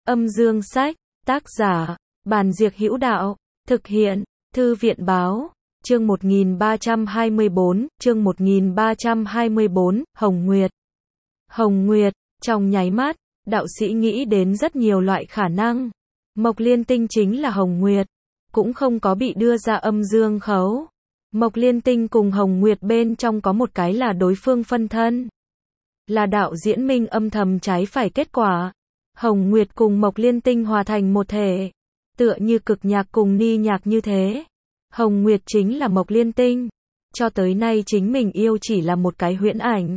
Âm dương sách, tác giả, Bàn Diệc Hữu Đạo, thực hiện, Thư viện báo, chương 1324, Hồng Nguyệt. Hồng Nguyệt, trong nháy mắt, đạo sĩ nghĩ đến rất nhiều loại khả năng. Mộc Liên Tinh chính là Hồng Nguyệt, cũng không có bị đưa ra âm dương khấu. Mộc Liên Tinh cùng Hồng Nguyệt bên trong có một cái là đối phương phân thân. Là đạo diễn minh âm thầm trái phải kết quả. Hồng Nguyệt cùng Mộc Liên Tinh hòa thành một thể. Tựa như cực nhạc cùng ni nhạc như thế. Hồng Nguyệt chính là Mộc Liên Tinh. Cho tới nay chính mình yêu chỉ là một cái huyễn ảnh.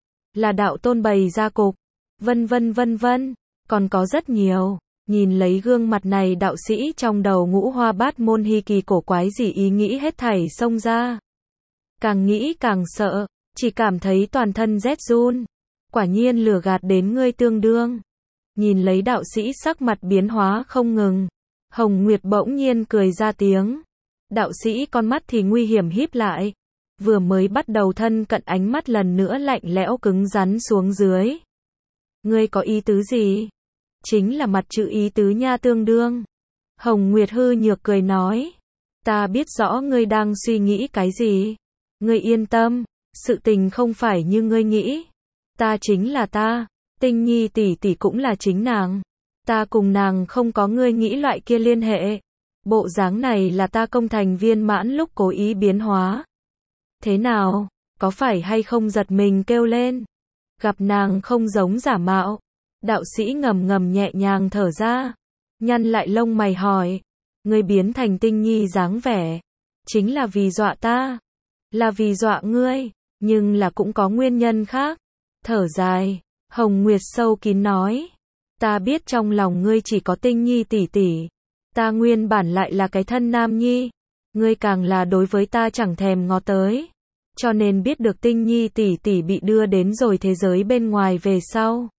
Là đạo tôn bày ra cục. Vân vân. Còn có rất nhiều. Nhìn lấy gương mặt này đạo sĩ trong đầu ngũ hoa bát môn hy kỳ cổ quái gì ý nghĩ hết thảy xông ra. Càng nghĩ càng sợ. Chỉ cảm thấy toàn thân rét run. Quả nhiên lừa gạt đến ngươi tương đương. Nhìn lấy đạo sĩ sắc mặt biến hóa không ngừng. Hồng Nguyệt bỗng nhiên cười ra tiếng. Đạo sĩ con mắt thì nguy hiểm híp lại. Vừa mới bắt đầu thân cận ánh mắt lần nữa lạnh lẽo cứng rắn xuống dưới. Ngươi có ý tứ gì? Chính là mặt chữ ý tứ nha tương đương. Hồng Nguyệt hư nhược cười nói. Ta biết rõ ngươi đang suy nghĩ cái gì. Ngươi yên tâm, sự tình không phải như ngươi nghĩ. Ta chính là ta, Tinh Nhi tỷ tỷ cũng là chính nàng. Ta cùng nàng không có ngươi nghĩ loại kia liên hệ. Bộ dáng này là ta công thành viên mãn lúc cố ý biến hóa. Thế nào, có phải hay không giật mình kêu lên? Gặp nàng không giống giả mạo. Đạo sĩ ngầm nhẹ nhàng thở ra. Nhăn lại lông mày hỏi. Ngươi biến thành Tinh Nhi dáng vẻ. Chính là vì dọa ta. Là vì dọa ngươi. Nhưng là cũng có nguyên nhân khác. Thở dài. Hồng Nguyệt sâu kín nói. Ta biết trong lòng ngươi chỉ có Tinh Nhi tỷ tỷ. Ta nguyên bản lại là cái thân nam nhi. Ngươi càng là đối với ta chẳng thèm ngó tới. Cho nên biết được Tinh Nhi tỷ tỷ bị đưa đến rồi thế giới bên ngoài về sau.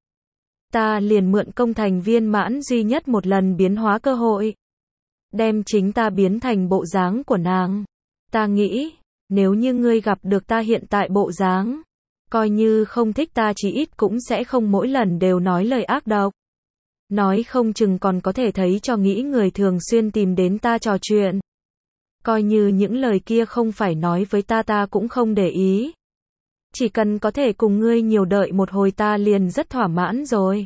Ta liền mượn công thành viên mãn duy nhất một lần biến hóa cơ hội. Đem chính ta biến thành bộ dáng của nàng. Ta nghĩ, nếu như ngươi gặp được ta hiện tại bộ dáng, coi như không thích ta chí ít cũng sẽ không mỗi lần đều nói lời ác độc. Nói không chừng còn có thể thấy cho nghĩ người thường xuyên tìm đến ta trò chuyện. Coi như những lời kia không phải nói với ta cũng không để ý. Chỉ cần có thể cùng ngươi nhiều đợi một hồi ta liền rất thỏa mãn rồi.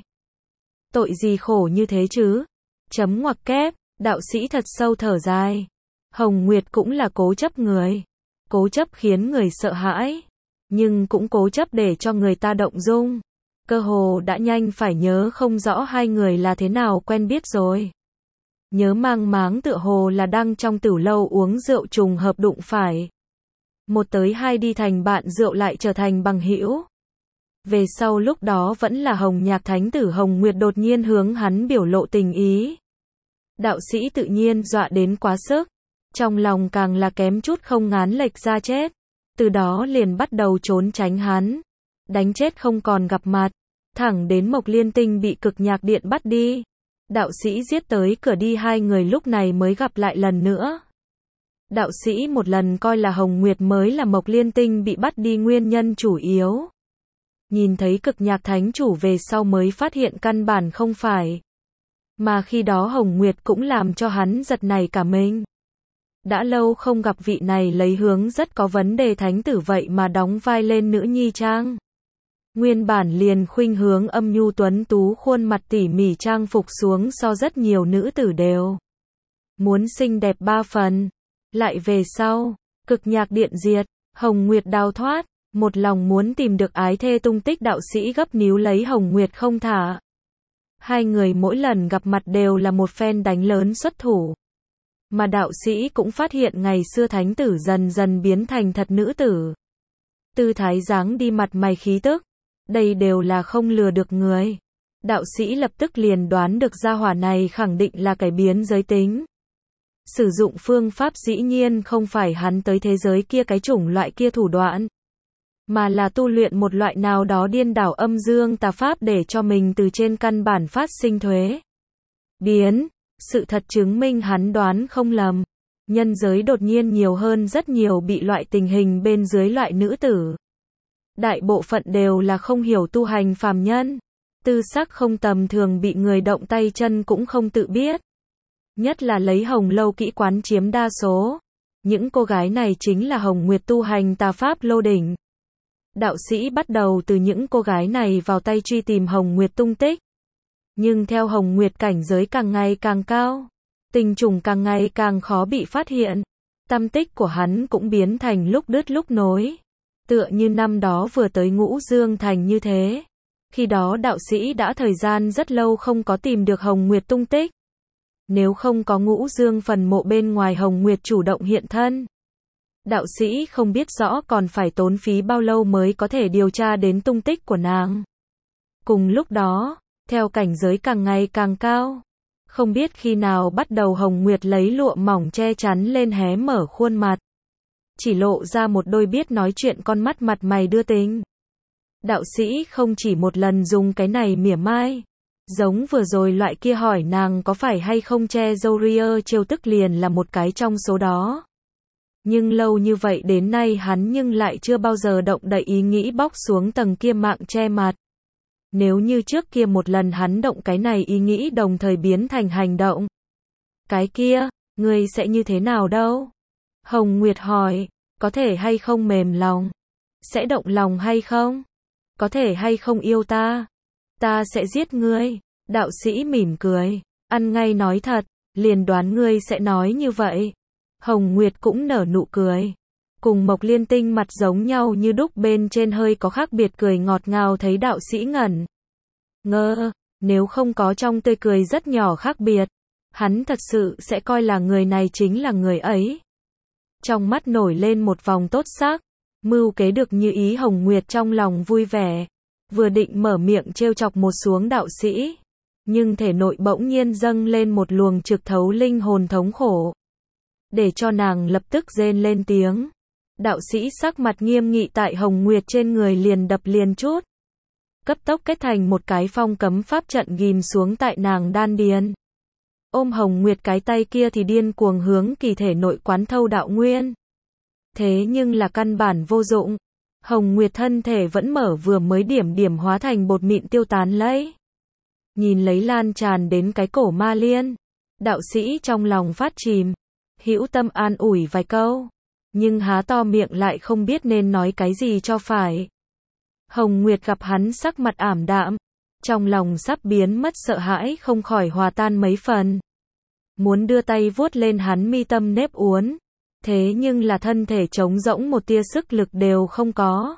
Tội gì khổ như thế chứ? Chấm ngoặc kép, đạo sĩ thật sâu thở dài. Hồng Nguyệt cũng là cố chấp người. Cố chấp khiến người sợ hãi. Nhưng cũng cố chấp để cho người ta động dung. Cơ hồ đã nhanh phải nhớ không rõ hai người là thế nào quen biết rồi. Nhớ mang máng tựa hồ là đang trong tửu lâu uống rượu trùng hợp đụng phải. Một tới hai đi thành bạn rượu lại trở thành bằng hữu. Về sau lúc đó vẫn là Hồng Nhạc Thánh tử Hồng Nguyệt đột nhiên hướng hắn biểu lộ tình ý. Đạo sĩ tự nhiên dọa đến quá sức. Trong lòng càng là kém chút không ngán lệch ra chết. Từ đó liền bắt đầu trốn tránh hắn. Đánh chết không còn gặp mặt. Thẳng đến Mộc Liên Tinh bị cực nhạc điện bắt đi. Đạo sĩ giết tới cửa đi hai người lúc này mới gặp lại lần nữa. Đạo sĩ một lần coi là Hồng Nguyệt mới là Mộc Liên Tinh bị bắt đi nguyên nhân chủ yếu. Nhìn thấy cực nhạc thánh chủ về sau mới phát hiện căn bản không phải. Mà khi đó Hồng Nguyệt cũng làm cho hắn giật nảy cả mình. Đã lâu không gặp vị này lấy hướng rất có vấn đề thánh tử vậy mà đóng vai lên nữ nhi trang. Nguyên bản liền khuynh hướng âm nhu tuấn tú khuôn mặt tỉ mỉ trang phục xuống so rất nhiều nữ tử đều. Muốn xinh đẹp ba phần. Lại về sau, cực nhạc điện diệt, Hồng Nguyệt đào thoát, một lòng muốn tìm được ái thê tung tích đạo sĩ gấp níu lấy Hồng Nguyệt không thả. Hai người mỗi lần gặp mặt đều là một phen đánh lớn xuất thủ. Mà đạo sĩ cũng phát hiện ngày xưa thánh tử dần dần biến thành thật nữ tử. Tư thái dáng đi mặt mày khí tức. Đây đều là không lừa được người. Đạo sĩ lập tức liền đoán được gia hỏa này khẳng định là cải biến giới tính. Sử dụng phương pháp dĩ nhiên không phải hắn tới thế giới kia cái chủng loại kia thủ đoạn. Mà là tu luyện một loại nào đó điên đảo âm dương tà pháp để cho mình từ trên căn bản phát sinh thuế. Biến. Sự thật chứng minh hắn đoán không lầm. Nhân giới đột nhiên nhiều hơn rất nhiều bị loại tình hình bên dưới loại nữ tử. Đại bộ phận đều là không hiểu tu hành phàm nhân. tư sắc không tầm thường bị người động tay chân cũng không tự biết. Nhất là lấy Hồng Lâu kỹ quán chiếm đa số. Những cô gái này chính là Hồng Nguyệt tu hành tà pháp lô đỉnh. Đạo sĩ bắt đầu từ những cô gái này vào tay truy tìm Hồng Nguyệt tung tích. Nhưng theo Hồng Nguyệt cảnh giới càng ngày càng cao, tình trùng càng ngày càng khó bị phát hiện. Tâm tích của hắn cũng biến thành lúc đứt lúc nối. Tựa như năm đó vừa tới Ngũ Dương Thành như thế. Khi đó đạo sĩ đã thời gian rất lâu không có tìm được Hồng Nguyệt tung tích. Nếu không có Ngũ Dương phần mộ bên ngoài Hồng Nguyệt chủ động hiện thân, đạo sĩ không biết rõ còn phải tốn phí bao lâu mới có thể điều tra đến tung tích của nàng. Cùng lúc đó, theo cảnh giới càng ngày càng cao, không biết khi nào bắt đầu Hồng Nguyệt lấy lụa mỏng che chắn lên hé mở khuôn mặt. Chỉ lộ ra một đôi biết nói chuyện con mắt mặt mày đưa tình. Đạo sĩ không chỉ một lần dùng cái này mỉa mai. Giống vừa rồi loại kia hỏi nàng có phải hay không che râu ria trêu tức liền là một cái trong số đó. Nhưng lâu như vậy đến nay hắn nhưng lại chưa bao giờ động đậy ý nghĩ bóc xuống tầng kia mạng che mặt. Nếu như trước kia một lần hắn động cái này ý nghĩ đồng thời biến thành hành động. Cái kia, ngươi sẽ như thế nào đâu? Hồng Nguyệt hỏi, có thể hay không mềm lòng? Sẽ động lòng hay không? Có thể hay không yêu ta? Ta sẽ giết ngươi. Đạo sĩ mỉm cười, ăn ngay nói thật, liền đoán ngươi sẽ nói như vậy. Hồng Nguyệt cũng nở nụ cười. Cùng Mộc Liên Tinh mặt giống nhau như đúc bên trên hơi có khác biệt cười ngọt ngào thấy đạo sĩ ngẩn ngơ, nếu không có trong tươi cười rất nhỏ khác biệt, hắn thật sự sẽ coi là người này chính là người ấy. Trong mắt nổi lên một vòng tốt sắc, mưu kế được như ý Hồng Nguyệt trong lòng vui vẻ, vừa định mở miệng trêu chọc một xuống đạo sĩ, nhưng thể nội bỗng nhiên dâng lên một luồng trực thấu linh hồn thống khổ, để cho nàng lập tức rên lên tiếng. Đạo sĩ sắc mặt nghiêm nghị tại Hồng Nguyệt trên người liền đập liền chút, cấp tốc kết thành một cái phong cấm pháp trận ghim xuống tại nàng đan điền. Ôm Hồng Nguyệt cái tay kia thì điên cuồng hướng kỳ thể nội quán thâu đạo nguyên. Thế nhưng là căn bản vô dụng. Hồng Nguyệt thân thể vẫn mở vừa mới điểm hóa thành bột mịn tiêu tán lấy. Nhìn lấy lan tràn đến cái cổ ma liên, đạo sĩ trong lòng phát chìm, hữu tâm an ủi vài câu, nhưng há to miệng lại không biết nên nói cái gì cho phải. Hồng Nguyệt gặp hắn sắc mặt ảm đạm, trong lòng sắp biến mất sợ hãi không khỏi hòa tan mấy phần. Muốn đưa tay vuốt lên hắn mi tâm nếp uốn, thế nhưng là thân thể trống rỗng một tia sức lực đều không có.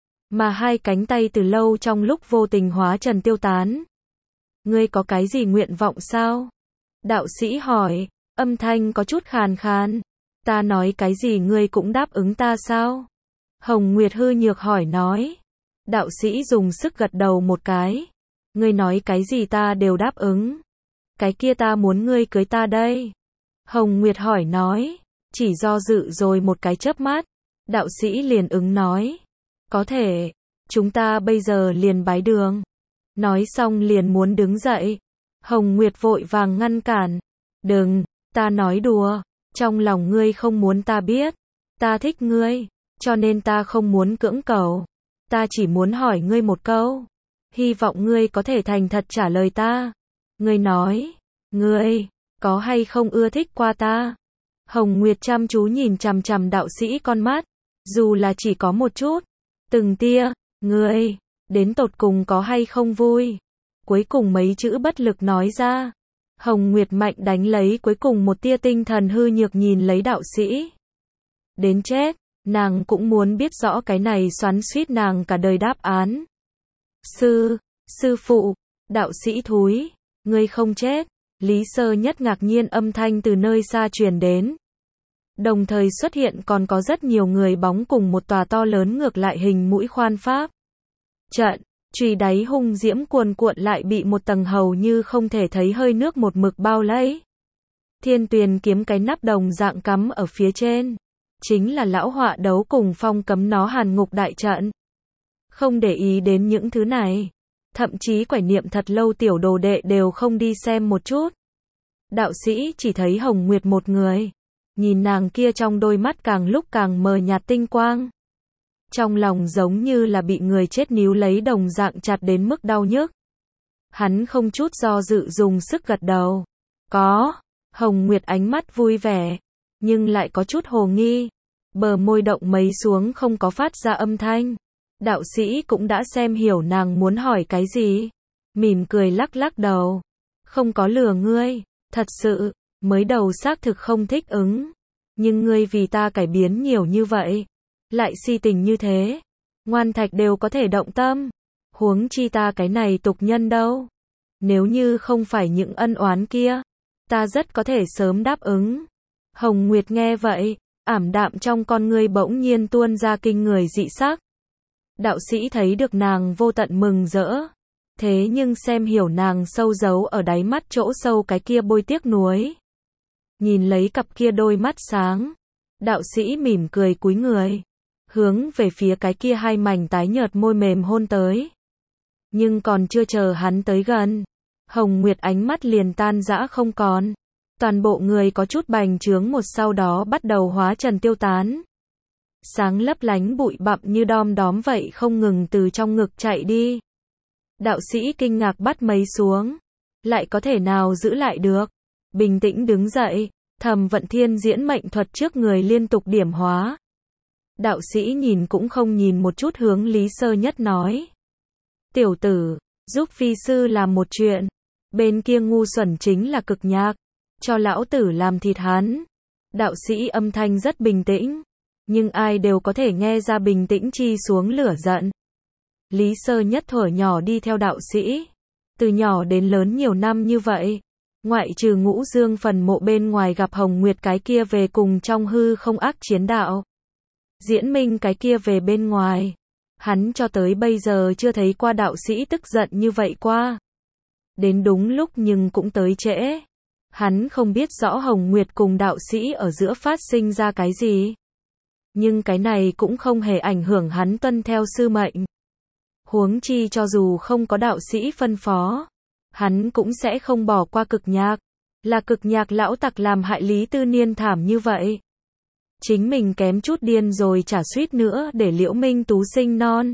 Mà hai cánh tay từ lâu trong lúc vô tình hóa trần tiêu tán. Ngươi có cái gì nguyện vọng sao? Đạo sĩ hỏi, âm thanh có chút khàn khàn. Ta nói cái gì ngươi cũng đáp ứng ta sao? Hồng Nguyệt hư nhược hỏi nói. Đạo sĩ dùng sức gật đầu một cái. Ngươi nói cái gì ta đều đáp ứng. Cái kia ta muốn ngươi cưới ta đây. Hồng Nguyệt hỏi nói. Chỉ do dự rồi một cái chớp mắt. Đạo sĩ liền ứng nói. Có thể. Chúng ta bây giờ liền bái đường. Nói xong liền muốn đứng dậy. Hồng Nguyệt vội vàng ngăn cản. Đừng, ta nói đùa. Trong lòng ngươi không muốn ta biết. Ta thích ngươi. Cho nên ta không muốn cưỡng cầu. Ta chỉ muốn hỏi ngươi một câu. Hy vọng ngươi có thể thành thật trả lời ta. Ngươi nói. Ngươi, có hay không ưa thích qua ta? Hồng Nguyệt chăm chú nhìn chằm chằm đạo sĩ con mắt. Dù là chỉ có một chút. Từng tia. Ngươi, đến tột cùng có hay không vui? Cuối cùng mấy chữ bất lực nói ra. Hồng Nguyệt mạnh đánh lấy cuối cùng một tia tinh thần hư nhược nhìn lấy đạo sĩ. Đến chết, nàng cũng muốn biết rõ cái này xoắn xuýt nàng cả đời đáp án. Sư phụ, đạo sĩ thúi, ngươi không chết. Lý Sơ Nhất ngạc nhiên âm thanh từ nơi xa truyền đến. Đồng thời xuất hiện còn có rất nhiều người bóng cùng một tòa to lớn ngược lại hình mũi khoan pháp. Trận, chùy đáy hung diễm cuồn cuộn lại bị một tầng hầu như không thể thấy hơi nước một mực bao lấy. Thiên Tuyền kiếm cái nắp đồng dạng cắm ở phía trên. Chính là lão họa đấu cùng phong cấm nó hàn ngục đại trận. Không để ý đến những thứ này. Thậm chí quải niệm thật lâu tiểu đồ đệ đều không đi xem một chút. Đạo sĩ chỉ thấy Hồng Nguyệt một người. Nhìn nàng kia trong đôi mắt càng lúc càng mờ nhạt tinh quang. Trong lòng giống như là bị người chết níu lấy đồng dạng chặt đến mức đau nhức. Hắn không chút do dự dùng sức gật đầu. Có. Hồng Nguyệt ánh mắt vui vẻ, nhưng lại có chút hồ nghi. Bờ môi động mấy xuống không có phát ra âm thanh. Đạo sĩ cũng đã xem hiểu nàng muốn hỏi cái gì. Mỉm cười lắc lắc đầu. Không có lừa ngươi. Thật sự, mới đầu xác thực không thích ứng. Nhưng ngươi vì ta cải biến nhiều như vậy. Lại si tình như thế. Ngoan thạch đều có thể động tâm. Huống chi ta cái này tục nhân đâu. Nếu như không phải những ân oán kia, ta rất có thể sớm đáp ứng. Hồng Nguyệt nghe vậy, ảm đạm trong con ngươi bỗng nhiên tuôn ra kinh người dị sắc. Đạo sĩ thấy được nàng vô tận mừng rỡ. Thế nhưng xem hiểu nàng sâu giấu ở đáy mắt chỗ sâu cái kia bôi tiếc nuối. Nhìn lấy cặp kia đôi mắt sáng. Đạo sĩ mỉm cười cúi người. Hướng về phía cái kia hai mảnh tái nhợt môi mềm hôn tới. Nhưng còn chưa chờ hắn tới gần. Hồng Nguyệt ánh mắt liền tan rã không còn. Toàn bộ người có chút bành trướng một sau đó bắt đầu hóa trần tiêu tán. Sáng lấp lánh bụi bặm như đom đóm vậy không ngừng từ trong ngực chạy đi. Đạo sĩ kinh ngạc bắt mấy xuống. Lại có thể nào giữ lại được. Bình tĩnh đứng dậy. Thầm vận thiên diễn mệnh thuật trước người liên tục điểm hóa. Đạo sĩ nhìn cũng không nhìn một chút hướng Lý Sơ Nhất nói. Tiểu tử, giúp phi sư làm một chuyện. Bên kia ngu xuẩn chính là Cực Nhạc. Cho lão tử làm thịt hắn. Đạo sĩ âm thanh rất bình tĩnh. Nhưng ai đều có thể nghe ra bình tĩnh chi xuống lửa giận. Lý Sơ Nhất thuở nhỏ đi theo đạo sĩ. Từ nhỏ đến lớn nhiều năm như vậy. Ngoại trừ Ngũ Dương phần mộ bên ngoài gặp Hồng Nguyệt cái kia về cùng trong hư không ác chiến đạo. Diễn Minh cái kia về bên ngoài. Hắn cho tới bây giờ chưa thấy qua đạo sĩ tức giận như vậy qua. Đến đúng lúc nhưng cũng tới trễ. Hắn không biết rõ Hồng Nguyệt cùng đạo sĩ ở giữa phát sinh ra cái gì. Nhưng cái này cũng không hề ảnh hưởng hắn tuân theo sư mệnh. Huống chi cho dù không có đạo sĩ phân phó, hắn cũng sẽ không bỏ qua Cực Nhạc. Là Cực Nhạc lão tặc làm hại Lý Tư Niên thảm như vậy. Chính mình kém chút điên rồi chả suýt nữa để Liễu Minh Tú sinh non.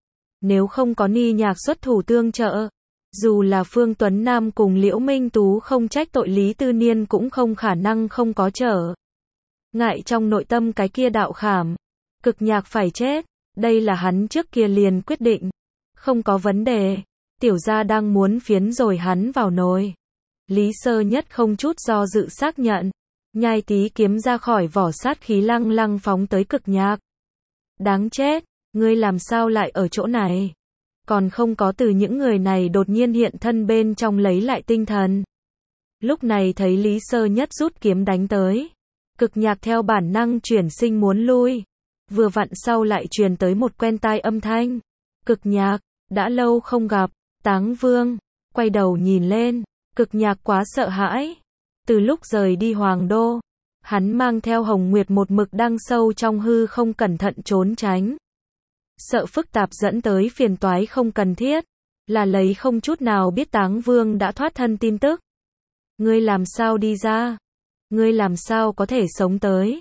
Nếu không có Ni Nhạc xuất thủ tương trợ, dù là Phương Tuấn Nam cùng Liễu Minh Tú không trách tội Lý Tư Niên cũng không khả năng không có trở. Ngại trong nội tâm cái kia đạo khảm, Cực Nhạc phải chết, đây là hắn trước kia liền quyết định. Không có vấn đề, tiểu gia đang muốn phiến rồi hắn vào nồi. Lý Sơ Nhất không chút do dự xác nhận. Nhai tí kiếm ra khỏi vỏ sát khí lăng lăng phóng tới Cực Nhạc. Đáng chết, ngươi làm sao lại ở chỗ này? Còn không có từ những người này đột nhiên hiện thân bên trong lấy lại tinh thần. Lúc này thấy Lý Sơ Nhất rút kiếm đánh tới. Cực Nhạc theo bản năng chuyển sinh muốn lui. Vừa vặn sau lại truyền tới một quen tai âm thanh. Cực Nhạc, đã lâu không gặp. Táng Vương, quay đầu nhìn lên. Cực Nhạc quá sợ hãi. Từ lúc rời đi Hoàng Đô, hắn mang theo Hồng Nguyệt một mực đang sâu trong hư không cẩn thận trốn tránh. Sợ phức tạp dẫn tới phiền toái không cần thiết, là lấy không chút nào biết Táng Vương đã thoát thân tin tức. Ngươi làm sao đi ra? Ngươi làm sao có thể sống tới?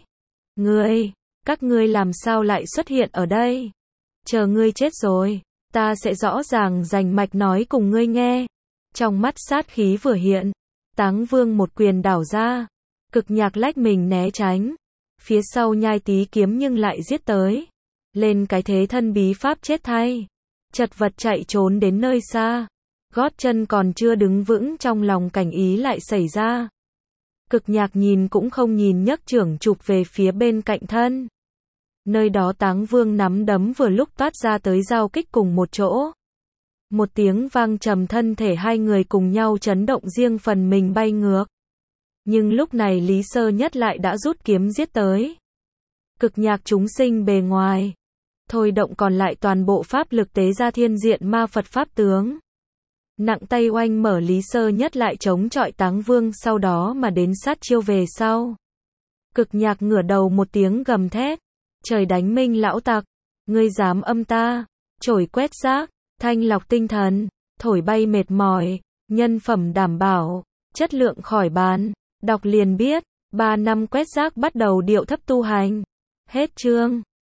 Các ngươi làm sao lại xuất hiện ở đây? Chờ ngươi chết rồi, ta sẽ rõ ràng rành mạch nói cùng ngươi nghe. Trong mắt sát khí vừa hiện, Táng Vương một quyền đảo ra. Cực Nhạc lách mình né tránh. Phía sau Nhai tí kiếm nhưng lại giết tới. Lên cái thế thân bí pháp chết thay. Chật vật chạy trốn đến nơi xa. Gót chân còn chưa đứng vững trong lòng cảnh ý lại xảy ra. Cực Nhạc nhìn cũng không nhìn nhấc trưởng chụp về phía bên cạnh thân. Nơi đó Táng Vương nắm đấm vừa lúc toát ra tới giao kích cùng một chỗ. Một tiếng vang trầm thân thể hai người cùng nhau chấn động riêng phần mình bay ngược. Nhưng lúc này Lý Sơ Nhất lại đã rút kiếm giết tới. Cực Nhạc chúng sinh bề ngoài. Thôi động còn lại toàn bộ pháp lực tế ra thiên diện ma Phật pháp tướng. Nặng tay oanh mở Lý Sơ Nhất lại chống chọi Táng Vương sau đó mà đến sát chiêu về sau. Cực Nhạc ngửa đầu một tiếng gầm thét. Trời đánh Minh lão tặc. Ngươi dám âm ta. Chổi quét rác. Thanh lọc tinh thần. Thổi bay mệt mỏi. Nhân phẩm đảm bảo. Chất lượng khỏi bàn. Đọc liền biết. 3 năm quét rác bắt đầu điệu thấp tu hành. Hết chương.